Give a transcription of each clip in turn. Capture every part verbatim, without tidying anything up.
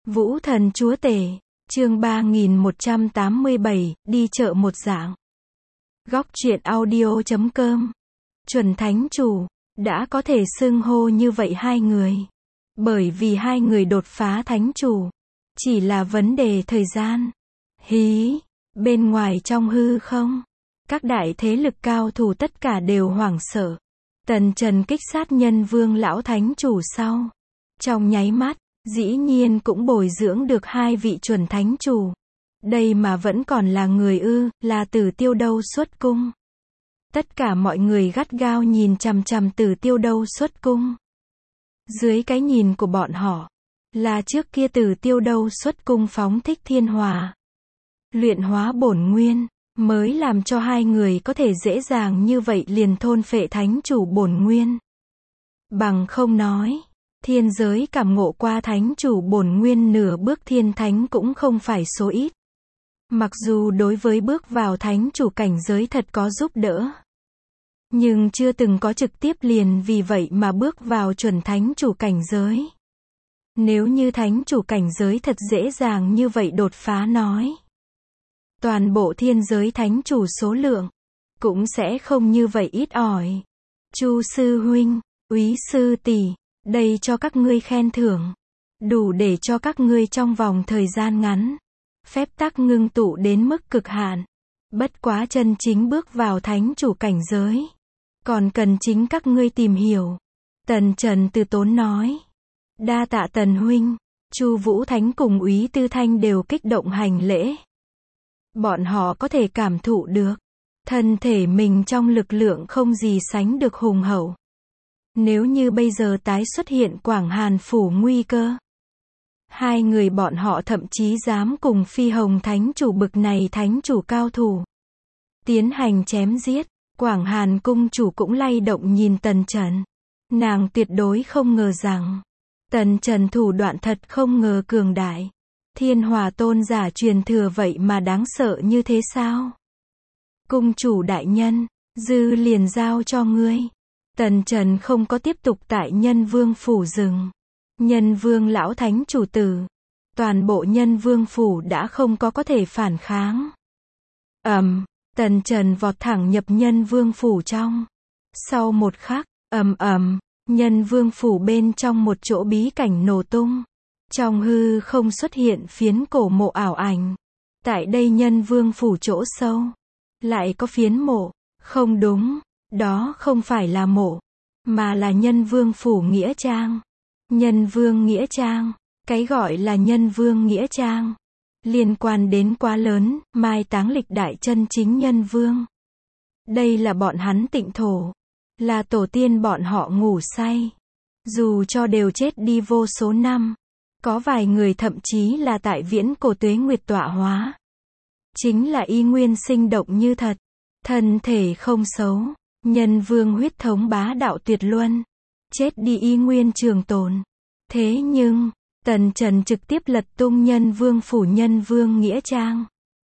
Vũ thần chúa tể, chương ba nghìn một trăm tám mươi bảy, đi chợ một dạng. Góc truyện audio chấm com. Chuẩn thánh chủ, đã có thể xưng hô như vậy hai người. Bởi vì hai người đột phá thánh chủ, chỉ là vấn đề thời gian. Hí, bên ngoài trong hư không, các đại thế lực cao thủ tất cả đều hoảng sợ. Tần Trần kích sát Nhân Vương lão thánh chủ sau, trong nháy mắt, dĩ nhiên cũng bồi dưỡng được hai vị chuẩn thánh chủ. Đây mà vẫn còn là người ư, là Tử Tiêu đâu xuất cung. Tất cả mọi người gắt gao nhìn chằm chằm Tử Tiêu đâu xuất cung. Dưới cái nhìn của bọn họ, là trước kia Tử Tiêu đâu xuất cung phóng thích thiên hỏa, luyện hóa bổn nguyên, mới làm cho hai người có thể dễ dàng như vậy liền thôn phệ thánh chủ bổn nguyên. Bằng không nói, thiên giới cảm ngộ qua thánh chủ bổn nguyên nửa bước thiên thánh cũng không phải số ít. Mặc dù đối với bước vào thánh chủ cảnh giới thật có giúp đỡ, nhưng chưa từng có trực tiếp liền vì vậy mà bước vào chuẩn thánh chủ cảnh giới. Nếu như thánh chủ cảnh giới thật dễ dàng như vậy đột phá nói, toàn bộ thiên giới thánh chủ số lượng cũng sẽ không như vậy ít ỏi. Chu sư huynh, Úy sư tỷ, đây cho các ngươi khen thưởng, đủ để cho các ngươi trong vòng thời gian ngắn, phép tắc ngưng tụ đến mức cực hạn. Bất quá chân chính bước vào thánh chủ cảnh giới, còn cần chính các ngươi tìm hiểu. Tần Trần từ tốn nói. Đa tạ Tần huynh. Chu Vũ Thánh cùng Úy Tư Thanh đều kích động hành lễ. Bọn họ có thể cảm thụ được, thân thể mình trong lực lượng không gì sánh được hùng hậu. Nếu như bây giờ tái xuất hiện Quảng Hàn phủ nguy cơ, hai người bọn họ thậm chí dám cùng Phi Hồng thánh chủ bực này thánh chủ cao thủ tiến hành chém giết. Quảng Hàn cung chủ cũng lay động nhìn Tần Trần. Nàng tuyệt đối không ngờ rằng Tần Trần thủ đoạn thật không ngờ cường đại. Thiên Hỏa tôn giả truyền thừa vậy mà đáng sợ như thế sao? Cung chủ đại nhân, dư liền giao cho ngươi. Tần Trần không có tiếp tục tại Nhân Vương phủ dừng. Nhân Vương lão thánh chủ tử, toàn bộ Nhân Vương phủ đã không có có thể phản kháng. Ầm, um, Tần Trần vọt thẳng nhập Nhân Vương phủ trong. Sau một khắc, ầm ầm, Nhân Vương phủ bên trong một chỗ bí cảnh nổ tung. Trong hư không xuất hiện phiến cổ mộ ảo ảnh. Tại đây Nhân Vương phủ chỗ sâu, lại có phiến mộ. Không đúng, đó không phải là mộ, mà là Nhân Vương phủ nghĩa trang. Nhân Vương nghĩa trang, cái gọi là Nhân Vương nghĩa trang, liên quan đến quá lớn, mai táng lịch đại chân chính Nhân Vương. Đây là bọn hắn tịnh thổ, là tổ tiên bọn họ ngủ say. Dù cho đều chết đi vô số năm, có vài người thậm chí là tại viễn cổ tuế nguyệt tọa hóa. Chính là y nguyên sinh động như thật, thân thể không xấu, Nhân Vương huyết thống bá đạo tuyệt luân, chết đi y nguyên trường tồn. Thế nhưng, Tần Trần trực tiếp lật tung Nhân Vương phủ Nhân Vương nghĩa trang.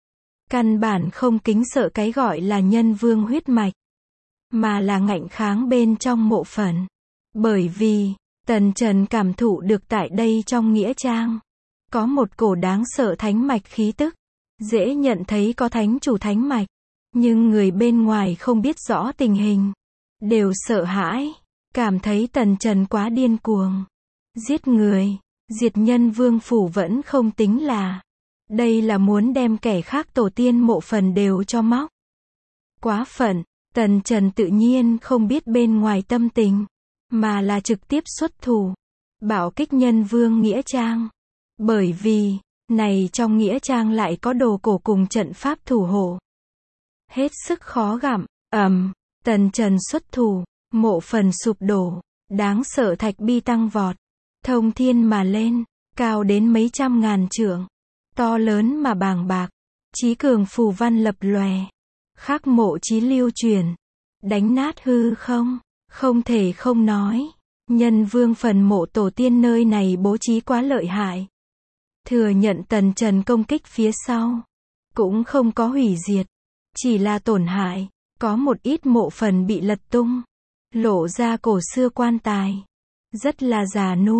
Căn bản không kính sợ cái gọi là Nhân Vương huyết mạch, mà là ngạnh kháng bên trong mộ phần. Bởi vì, Tần Trần cảm thụ được tại đây trong nghĩa trang, có một cổ đáng sợ thánh mạch khí tức. Dễ nhận thấy có thánh chủ thánh mạch, nhưng người bên ngoài không biết rõ tình hình, đều sợ hãi, cảm thấy Tần Trần quá điên cuồng. Giết người, diệt Nhân Vương phủ vẫn không tính là. Đây là muốn đem kẻ khác tổ tiên mộ phần đều cho móc. Quá phận, Tần Trần tự nhiên không biết bên ngoài tâm tình, mà là trực tiếp xuất thủ, bạo kích Nhân Vương nghĩa trang. Bởi vì, này trong nghĩa trang lại có đồ cổ cùng trận pháp thủ hộ. Hết sức khó gặm, ầm, um, Tần Trần xuất thủ, mộ phần sụp đổ, đáng sợ thạch bi tăng vọt, thông thiên mà lên, cao đến mấy trăm ngàn trượng, to lớn mà bàng bạc, chí cường phù văn lập lòe, khắc mộ chí lưu truyền, đánh nát hư không, không thể không nói, Nhân Vương phần mộ tổ tiên nơi này bố trí quá lợi hại. Thừa nhận Tần Trần công kích phía sau, cũng không có hủy diệt, chỉ là tổn hại, có một ít mộ phần bị lật tung, lộ ra cổ xưa quan tài, rất là già nua.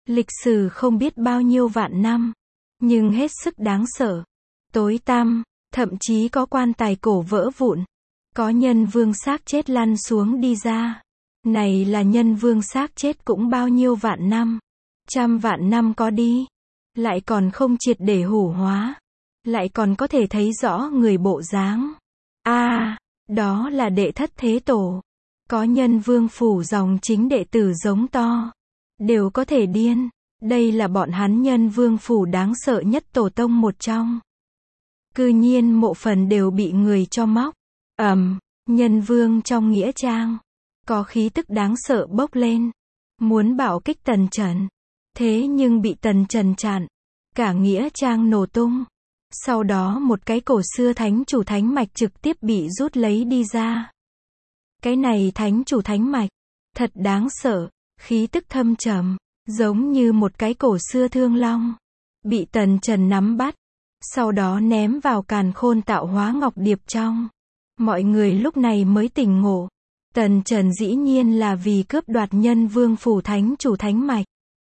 Lịch sử không biết bao nhiêu vạn năm, nhưng hết sức đáng sợ, tối tăm, thậm chí có quan tài cổ vỡ vụn, có nhân vương xác chết lăn xuống đi ra. Này là nhân vương xác chết cũng bao nhiêu vạn năm, trăm vạn năm có đi, lại còn không triệt để hủ hóa, lại còn có thể thấy rõ người bộ dáng. A, à, đó là đệ thất thế tổ. Có nhân vương phủ dòng chính đệ tử giống to, đều có thể điên. Đây là bọn hắn nhân vương phủ đáng sợ nhất tổ tông một trong. Cư nhiên mộ phần đều bị người cho móc. Ầm, nhân vương trong nghĩa trang, có khí tức đáng sợ bốc lên, muốn bạo kích Tần Trần. Thế nhưng bị Tần Trần chặn, cả nghĩa trang nổ tung. Sau đó một cái cổ xưa thánh chủ thánh mạch trực tiếp bị rút lấy đi ra. Cái này thánh chủ thánh mạch, thật đáng sợ, khí tức thâm trầm, giống như một cái cổ xưa thương long. Bị Tần Trần nắm bắt, sau đó ném vào càn khôn tạo hóa ngọc điệp trong. Mọi người lúc này mới tỉnh ngộ. Tần Trần dĩ nhiên là vì cướp đoạt nhân vương phủ thánh chủ thánh mạch.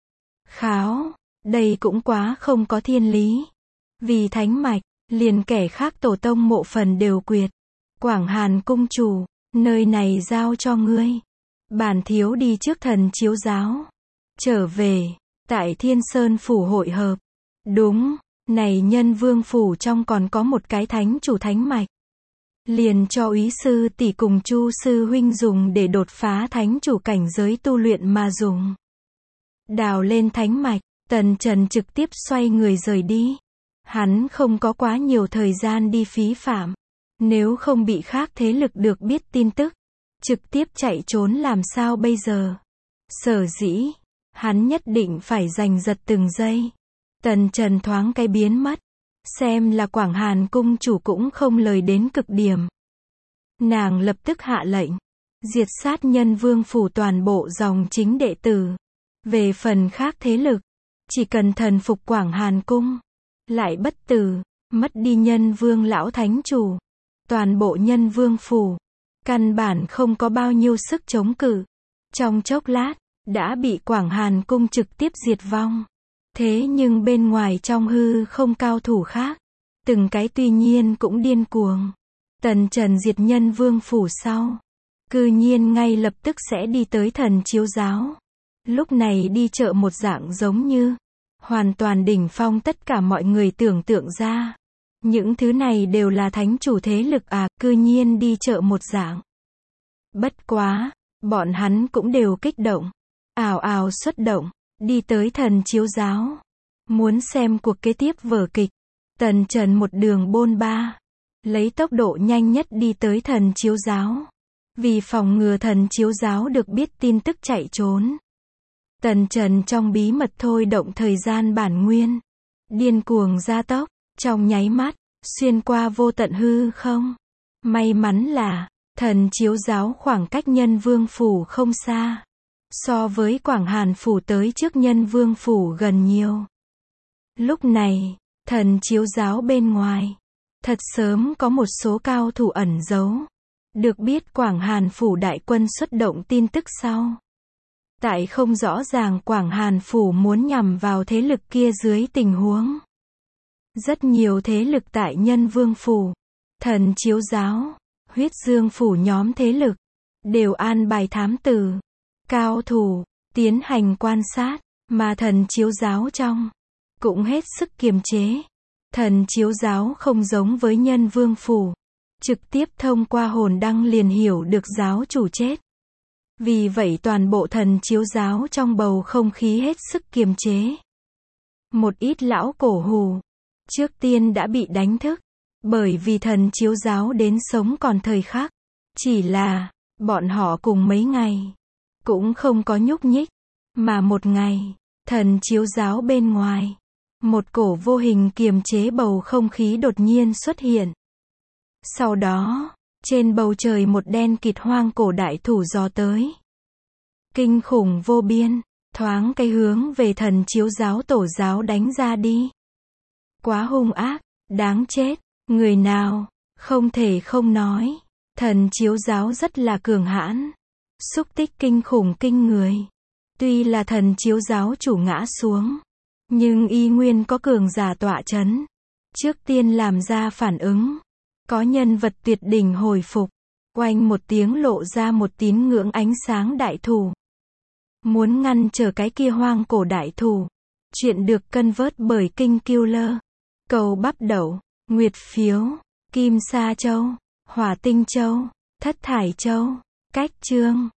Kháo, đây cũng quá không có thiên lý. Vì thánh mạch, liền kẻ khác tổ tông mộ phần đều quyệt. Quảng Hàn cung chủ, nơi này giao cho ngươi. Bản thiếu đi trước thần chiếu giáo. Trở về, tại Thiên Sơn phủ hội hợp. Đúng, này nhân vương phủ trong còn có một cái thánh chủ thánh mạch. Liền cho úy sư tỷ cùng Chu sư huynh dùng để đột phá thánh chủ cảnh giới tu luyện mà dùng. Đào lên thánh mạch, Tần Trần trực tiếp xoay người rời đi. Hắn không có quá nhiều thời gian đi phí phạm. Nếu không bị khác thế lực được biết tin tức, trực tiếp chạy trốn làm sao bây giờ? Sở dĩ, hắn nhất định phải giành giật từng giây. Tần Trần thoáng cái biến mất. Xem là Quảng Hàn cung chủ cũng không lời đến cực điểm. Nàng lập tức hạ lệnh, diệt sát nhân vương phủ toàn bộ dòng chính đệ tử. Về phần khác thế lực, chỉ cần thần phục Quảng Hàn cung, lại bất tử, mất đi nhân vương lão thánh chủ. Toàn bộ nhân vương phủ, căn bản không có bao nhiêu sức chống cự. Trong chốc lát, đã bị Quảng Hàn cung trực tiếp diệt vong. Thế nhưng bên ngoài trong hư không cao thủ khác, từng cái tuy nhiên cũng điên cuồng. Tần Trần diệt nhân vương phủ sau, cư nhiên ngay lập tức sẽ đi tới thần chiếu giáo. Lúc này đi chợ một dạng giống như, hoàn toàn đỉnh phong tất cả mọi người tưởng tượng ra. Những thứ này đều là thánh chủ thế lực à, cư nhiên đi chợ một dạng. Bất quá, bọn hắn cũng đều kích động, ào ào xuất động, đi tới thần chiếu giáo. Muốn xem cuộc kế tiếp vở kịch. Tần Trần một đường bôn ba, lấy tốc độ nhanh nhất đi tới thần chiếu giáo. Vì phòng ngừa thần chiếu giáo được biết tin tức chạy trốn, Tần Trần trong bí mật thôi động thời gian bản nguyên, điên cuồng gia tốc, trong nháy mắt, xuyên qua vô tận hư không. May mắn là, thần chiếu giáo khoảng cách nhân vương phủ không xa. So với Quảng Hàn phủ tới trước nhân vương phủ gần nhiều. Lúc này, thần chiếu giáo bên ngoài, thật sớm có một số cao thủ ẩn giấu. Được biết Quảng Hàn phủ đại quân xuất động tin tức sau. Tại không rõ ràng Quảng Hàn phủ muốn nhằm vào thế lực kia dưới tình huống. Rất nhiều thế lực tại nhân vương phủ, thần chiếu giáo, huyết dương phủ nhóm thế lực, đều an bài thám tử, cao thủ, tiến hành quan sát, mà thần chiếu giáo trong, cũng hết sức kiềm chế. Thần chiếu giáo không giống với nhân vương phủ, trực tiếp thông qua hồn đăng liền hiểu được giáo chủ chết. Vì vậy toàn bộ thần chiếu giáo trong bầu không khí hết sức kiềm chế. Một ít lão cổ hù, trước tiên đã bị đánh thức, bởi vì thần chiếu giáo đến sống còn thời khắc. Chỉ là, bọn họ cùng mấy ngày, cũng không có nhúc nhích, mà một ngày, thần chiếu giáo bên ngoài, một cổ vô hình kiềm chế bầu không khí đột nhiên xuất hiện. Sau đó, trên bầu trời một đen kịt hoang cổ đại thủ gió tới. Kinh khủng vô biên, thoáng cái hướng về thần chiếu giáo tổ giáo đánh ra đi. Quá hung ác, đáng chết, người nào, không thể không nói. Thần chiếu giáo rất là cường hãn, xúc tích kinh khủng kinh người. Tuy là thần chiếu giáo chủ ngã xuống, nhưng y nguyên có cường giả tọa chấn. Trước tiên làm ra phản ứng. Có nhân vật tuyệt đỉnh hồi phục. Oanh một tiếng lộ ra một tín ngưỡng ánh sáng đại thủ. Muốn ngăn trở cái kia hoang cổ đại thủ. Chuyện được cân vớt bởi Kinh Killer. Cầu bắp đậu, nguyệt phiếu, kim sa châu, hỏa tinh châu, thất thải châu, cách chương.